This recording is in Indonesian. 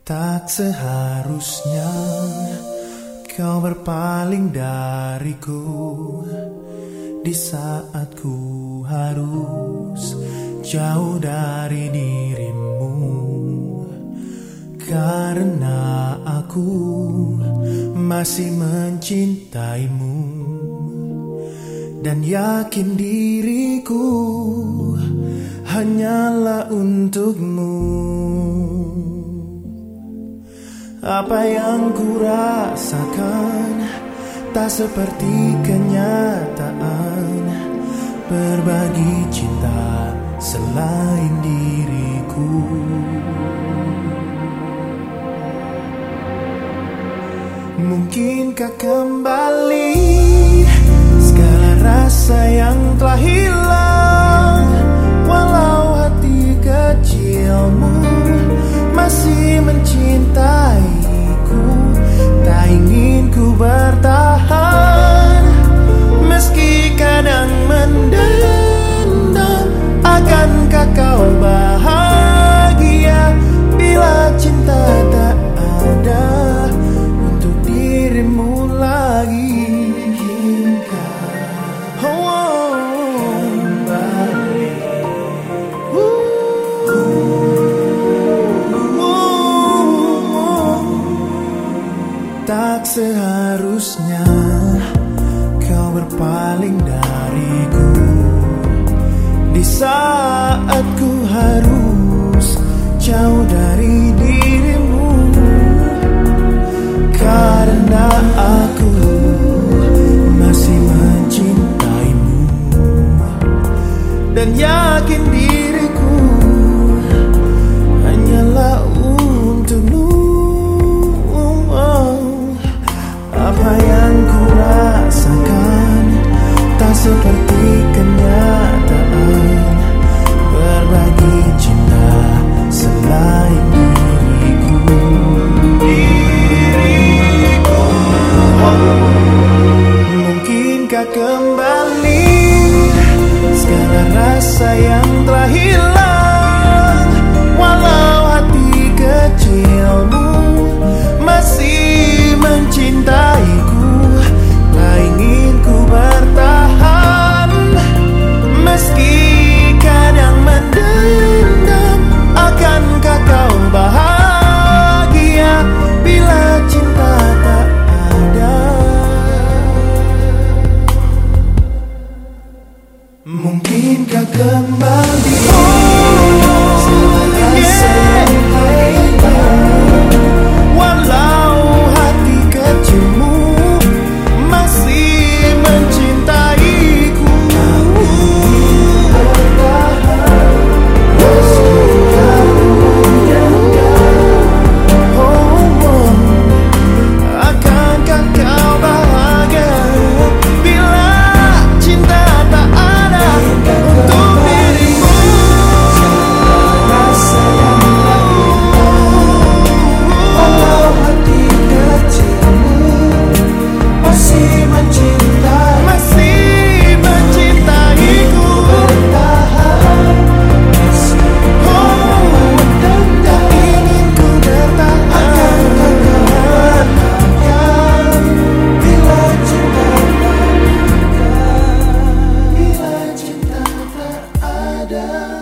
Tak seharusnya kau berpaling dariku di saat ku harus jauh dari dirimu, karena aku masih mencintaimu dan yakin diriku hanyalah untukmu. Apa yang ku rasakan tak seperti kenyataan. Berbagi cinta selain diriku. Mungkinkah kembali segala rasa yang telah hilang, walau hati kecilmu masih mencintaiku. Tak ingin ku bertahan, meski kadang mendendam. Akankah kau bahagia bila cinta tak ada untuk dirimu lagi? Tak seharusnya kau berpaling dariku di saat ku harus jauh dari dirimu, karena aku masih mencintaimu dan yakin diriku hanyalah untukmu. Apa yang ku rasakan tak seperti kenyataan. Berbagi cinta selain diriku. Mungkinkah kembali segala rasa yang telah hilang, walau hati kecilmu masih mencintaiku. Tak ingin ku bertahan, meski kadang mendendam. Akankah kau bahagia bila cinta tak ada? Mungkinkah kembali segala rasa yang hilang, walau hati kecilmu masih mencintaiku. Akankah kau bahagia bila cinta tak ada untuk dirimu? Rasa yang walau hati kecilmu masih mencintaiku. Bertahan, tak ingin ku bertahan. Bila cinta tak ada.